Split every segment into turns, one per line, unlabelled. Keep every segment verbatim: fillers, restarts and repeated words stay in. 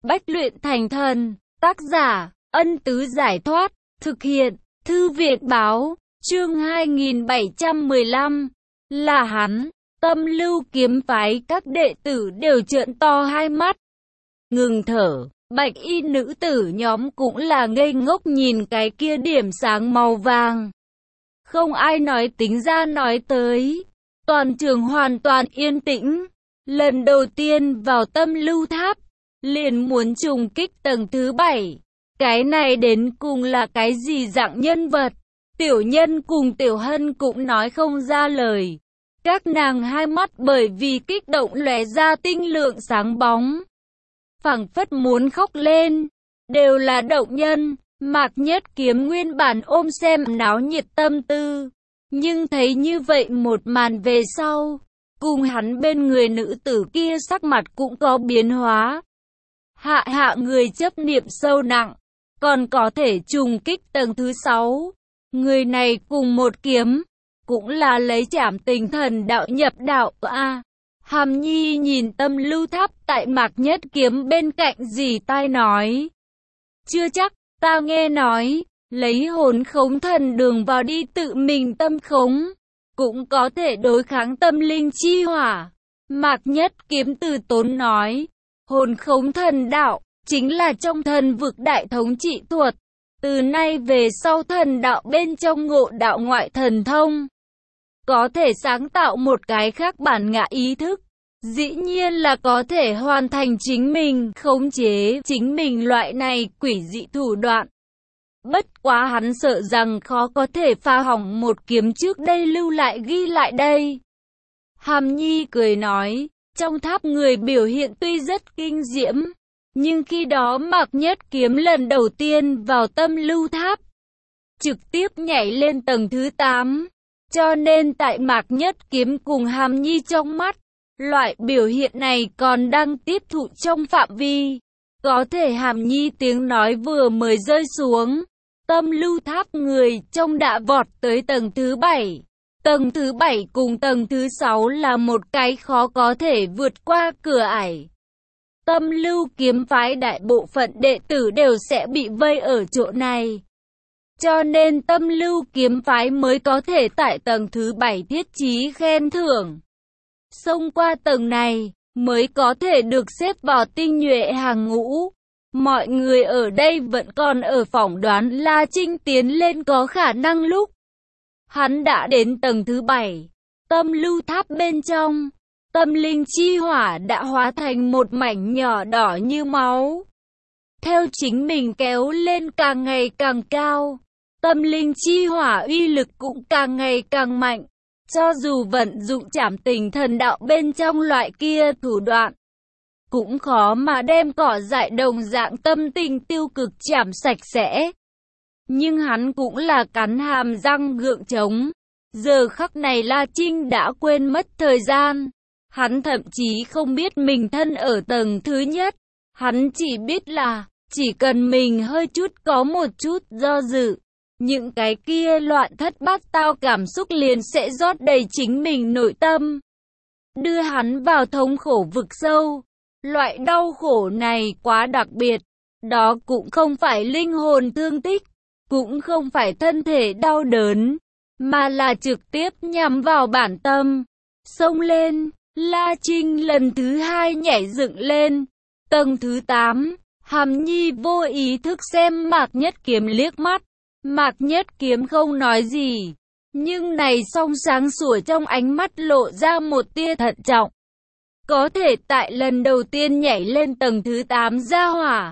Bách luyện thành thần, tác giả, Ân Tứ Giải Thoát, thực hiện, Thư Viện Báo, chương hai nghìn bảy trăm mười lăm, là hắn. Tâm Lưu kiếm phái các đệ tử đều trợn to hai mắt, ngừng thở. Bạch y nữ tử nhóm cũng là ngây ngốc nhìn cái kia điểm sáng màu vàng. Không ai nói tính ra nói tới. Toàn trường hoàn toàn yên tĩnh. Lần đầu tiên vào Tâm Lưu Tháp, liền muốn trùng kích tầng thứ bảy. Cái này đến cùng là cái gì dạng nhân vật? Tiểu Nhân cùng Tiểu Hân cũng nói không ra lời. Các nàng hai mắt bởi vì kích động lóe ra tinh lượng sáng bóng, phảng phất muốn khóc lên. Đều là động nhân. Mạc Nhất Kiếm nguyên bản ôm xem náo nhiệt tâm tư, nhưng thấy như vậy một màn về sau, cùng hắn bên người nữ tử kia sắc mặt cũng có biến hóa. Hạ hạ người chấp niệm sâu nặng, còn có thể trùng kích tầng thứ sáu. Người này cùng một kiếm, cũng là lấy trảm tình thần đạo nhập đạo a. Hàm Nhi nhìn Tâm Lưu Tháp tại Mạc Nhất Kiếm bên cạnh dì tai nói. Chưa chắc, ta nghe nói, lấy hồn khống thần đường vào đi tự mình tâm khống, cũng có thể đối kháng tâm linh chi hỏa. Mạc Nhất Kiếm từ tốn nói, hồn khống thần đạo, chính là trong thần vực đại thống trị thuật. Từ nay về sau thần đạo bên trong ngộ đạo ngoại thần thông, có thể sáng tạo một cái khác bản ngã ý thức. Dĩ nhiên là có thể hoàn thành chính mình, khống chế chính mình loại này quỷ dị thủ đoạn. Bất quá hắn sợ rằng khó có thể pha hỏng một kiếm trước đây lưu lại ghi lại đây. Hàm Nhi cười nói, trong tháp người biểu hiện tuy rất kinh diễm, nhưng khi đó Mạc Nhất Kiếm lần đầu tiên vào Tâm Lưu Tháp, trực tiếp nhảy lên tầng thứ tám. Cho nên tại Mạc Nhất Kiếm cùng Hàm Nhi trong mắt, loại biểu hiện này còn đang tiếp thụ trong phạm vi. Có thể Hàm Nhi tiếng nói vừa mới rơi xuống, Tâm Lưu Tháp người trong đã vọt tới tầng thứ bảy. Tầng thứ bảy cùng tầng thứ sáu là một cái khó có thể vượt qua cửa ải. Tâm Lưu kiếm phái đại bộ phận đệ tử đều sẽ bị vây ở chỗ này. Cho nên Tâm Lưu kiếm phái mới có thể tại tầng thứ bảy thiết trí khen thưởng. Xông qua tầng này, mới có thể được xếp vào tinh nhuệ hàng ngũ. Mọi người ở đây vẫn còn ở phỏng đoán La Trinh tiến lên có khả năng lúc hắn đã đến tầng thứ bảy. Tâm Lưu Tháp bên trong, tâm linh chi hỏa đã hóa thành một mảnh nhỏ đỏ như máu. Theo chính mình kéo lên càng ngày càng cao, tâm linh chi hỏa uy lực cũng càng ngày càng mạnh. Cho dù vận dụng trảm tình thần đạo bên trong loại kia thủ đoạn, cũng khó mà đem cỏ dại đồng dạng tâm tình tiêu cực chảm sạch sẽ. Nhưng hắn cũng là cắn hàm răng gượng chống. Giờ khắc này La Trinh đã quên mất thời gian. Hắn thậm chí không biết mình thân ở tầng thứ nhất. Hắn chỉ biết là, chỉ cần mình hơi chút có một chút do dự, những cái kia loạn thất bát tao cảm xúc liền sẽ rót đầy chính mình nội tâm, đưa hắn vào thống khổ vực sâu. Loại đau khổ này quá đặc biệt. Đó cũng không phải linh hồn thương tích, cũng không phải thân thể đau đớn, mà là trực tiếp nhắm vào bản tâm. Xông lên, La Trinh lần thứ hai nhảy dựng lên. Tầng thứ tám, Hàm Nhi vô ý thức xem Mạc Nhất Kiếm liếc mắt. Mạc Nhất Kiếm không nói gì, nhưng này song sáng sủa trong ánh mắt lộ ra một tia thận trọng. Có thể tại lần đầu tiên nhảy lên tầng thứ tám ra hỏa,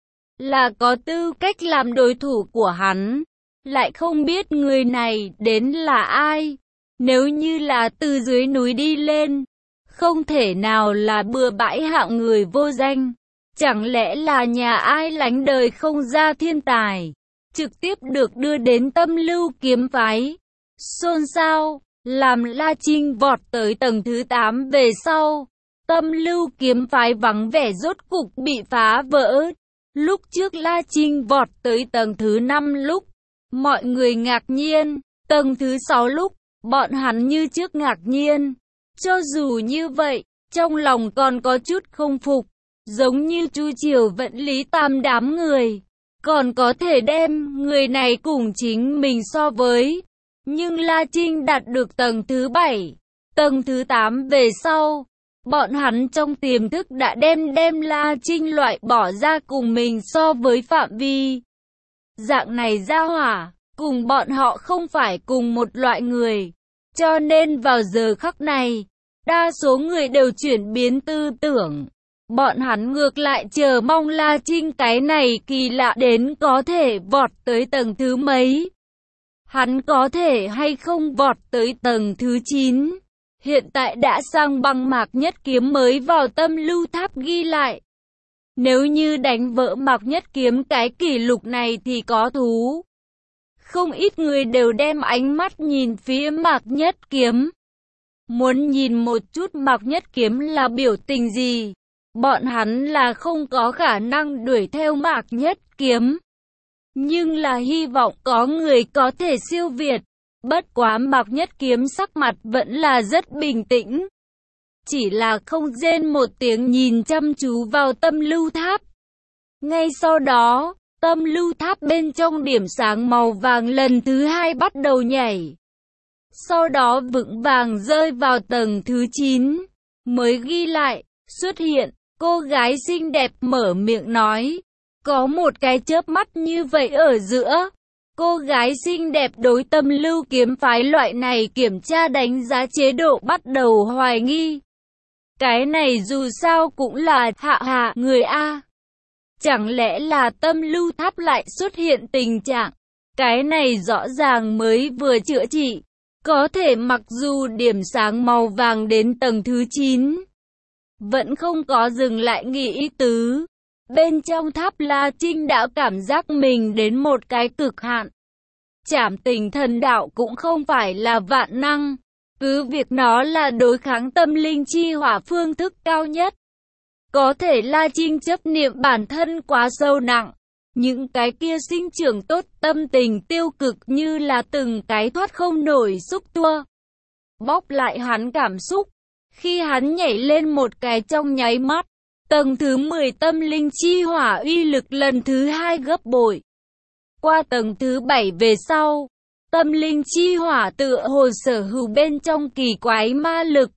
là có tư cách làm đối thủ của hắn, lại không biết người này đến là ai. Nếu như là từ dưới núi đi lên, không thể nào là bừa bãi hạng người vô danh. Chẳng lẽ là nhà ai lánh đời không ra thiên tài, trực tiếp được đưa đến Tâm Lưu kiếm phái. Xôn xao, làm La Trinh vọt tới tầng thứ tám về sau, Tâm Lưu kiếm phái vắng vẻ rốt cục bị phá vỡ. Lúc trước La Trinh vọt tới tầng thứ năm lúc, mọi người ngạc nhiên. Tầng thứ sáu lúc, bọn hắn như trước ngạc nhiên. Cho dù như vậy, trong lòng còn có chút không phục. giống như Chu Triều Vận Lý Tam đám người, còn có thể đem người này cùng chính mình so với. Nhưng La Trinh đạt được tầng thứ bảy, tầng thứ tám về sau, bọn hắn trong tiềm thức đã đem đem La Trinh loại bỏ ra cùng mình so với phạm vi. Dạng này ra hỏa, cùng bọn họ không phải cùng một loại người. Cho nên vào giờ khắc này, đa số người đều chuyển biến tư tưởng. Bọn hắn ngược lại chờ mong La Trinh cái này kỳ lạ đến có thể vọt tới tầng thứ mấy. Hắn có thể hay không vọt tới tầng thứ chín. Hiện tại đã sang băng Mạc Nhất Kiếm mới vào tâm lưu tháp ghi lại. Nếu như đánh vỡ Mạc Nhất Kiếm cái kỷ lục này thì có thú. Không ít người đều đem ánh mắt nhìn phía Mạc Nhất Kiếm. Muốn nhìn một chút Mạc Nhất Kiếm là biểu tình gì. Bọn hắn là không có khả năng đuổi theo Mạc Nhất Kiếm. Nhưng là hy vọng có người có thể siêu việt. Bất quá Mạc Nhất Kiếm sắc mặt vẫn là rất bình tĩnh. Chỉ là không rên một tiếng nhìn chăm chú vào tâm lưu tháp. Ngay sau đó, tâm lưu tháp bên trong điểm sáng màu vàng lần thứ hai bắt đầu nhảy. Sau đó vững vàng rơi vào tầng thứ chín. Mới ghi lại, xuất hiện, cô gái xinh đẹp mở miệng nói. Có một cái chớp mắt như vậy ở giữa. Cô gái xinh đẹp đối tâm lưu kiếm phái loại này kiểm tra đánh giá chế độ bắt đầu hoài nghi. Cái này dù sao cũng là hạ hạ người A. Chẳng lẽ là tâm lưu tháp lại xuất hiện tình trạng. Cái này rõ ràng mới vừa chữa trị. Có thể mặc dù điểm sáng màu vàng đến tầng thứ chín. Vẫn không có dừng lại nghĩ ý tứ. Bên trong tháp La Trinh đã cảm giác mình đến một cái cực hạn. Trảm Tình Thần Đạo cũng không phải là vạn năng. Cứ việc nó là đối kháng tâm linh chi hỏa phương thức cao nhất. Có thể La Trinh chấp niệm bản thân quá sâu nặng. Những cái kia sinh trưởng tốt tâm tình tiêu cực như là từng cái thoát không nổi xúc tua. Bóp lại hắn cảm xúc. Khi hắn nhảy lên một cái trong nháy mắt. Tầng thứ mười tâm linh chi hỏa uy lực lần thứ hai gấp bội. Qua tầng thứ bảy về sau, tâm linh chi hỏa tựa hồ sở hữu bên trong kỳ quái ma lực.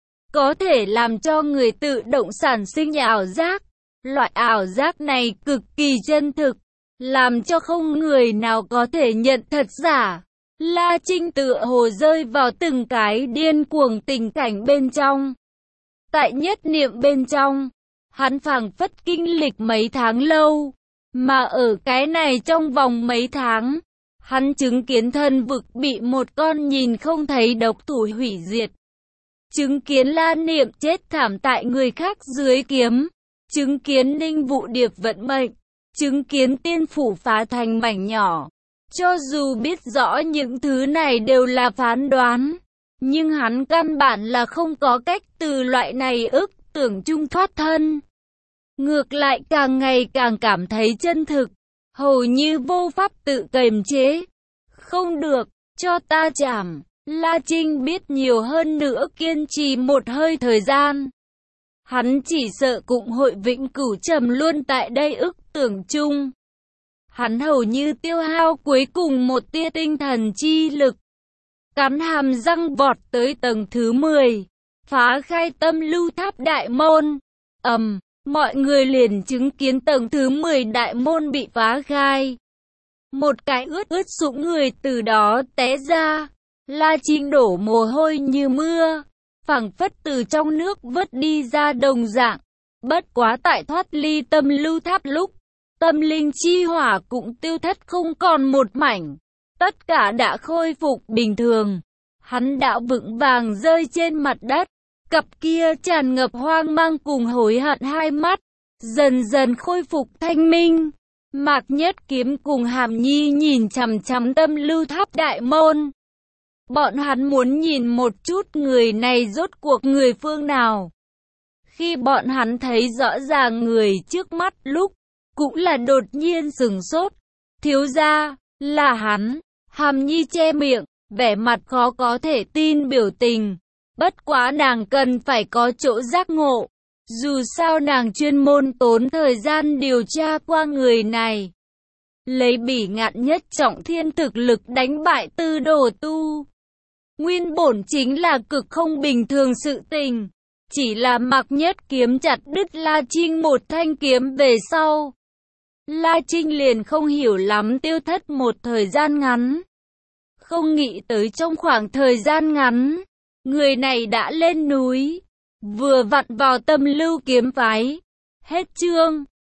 Có thể làm cho người tự động sản sinh ảo giác. Loại ảo giác này cực kỳ chân thực, làm cho không người nào có thể nhận thật giả. La Trinh tựa hồ rơi vào từng cái điên cuồng tình cảnh bên trong. Tại nhất niệm bên trong, hắn phảng phất kinh lịch mấy tháng lâu. Mà ở cái này trong vòng mấy tháng, hắn chứng kiến thân vực bị một con nhìn không thấy độc thủ hủy diệt. Chứng kiến La Niệm chết thảm tại người khác dưới kiếm. Chứng kiến Ninh Vụ Điệp vận mệnh. Chứng kiến tiên phủ phá thành mảnh nhỏ. Cho dù biết rõ những thứ này đều là phán đoán, nhưng hắn căn bản là không có cách từ loại này ức tưởng chung thoát thân. Ngược lại càng ngày càng cảm thấy chân thực, hầu như vô pháp tự kiềm chế. Không được, cho ta chảm. La Trinh biết nhiều hơn nữa kiên trì một hơi thời gian. Hắn chỉ sợ cũng hội vĩnh cửu trầm luôn tại đây ức tưởng chung. Hắn hầu như tiêu hao cuối cùng một tia tinh thần chi lực. Cắn hàm răng vọt tới tầng thứ mười. Phá khai tâm lưu tháp đại môn. Ầm, um, mọi người liền chứng kiến tầng thứ mười đại môn bị phá khai. Một cái ướt ướt sũng người từ đó té ra. La Trinh đổ mồ hôi như mưa. Phảng phất từ trong nước vớt đi ra đồng dạng. Bất quá tại thoát ly tâm lưu tháp lúc, tâm linh chi hỏa cũng tiêu thất không còn một mảnh. Tất cả đã khôi phục bình thường. Hắn đã vững vàng rơi trên mặt đất. Cặp kia tràn ngập hoang mang cùng hối hận hai mắt. Dần dần khôi phục thanh minh. Mạc Nhất Kiếm cùng Hàm Nhi nhìn chằm chằm tâm lưu tháp đại môn. Bọn hắn muốn nhìn một chút người này rốt cuộc người phương nào. Khi bọn hắn thấy rõ ràng người trước mắt lúc, cũng là đột nhiên sửng sốt. Thiếu gia, là hắn. Hàm Nhi che miệng, vẻ mặt khó có thể tin biểu tình. Bất quá nàng cần phải có chỗ giác ngộ. Dù sao nàng chuyên môn tốn thời gian điều tra qua người này. Lấy Bỉ Ngạn Nhất Trọng Thiên thực lực đánh bại Tư Đồ Tu. Nguyên bổn chính là cực không bình thường sự tình. Chỉ là Mạc Nhất kiếm chặt đứt La Trinh một thanh kiếm về sau. La Trinh liền không hiểu lắm tiêu thất một thời gian ngắn. Không nghĩ tới trong khoảng thời gian ngắn, người này đã lên núi. Vừa vặn vào Tâm Lưu kiếm phái. Hết chương.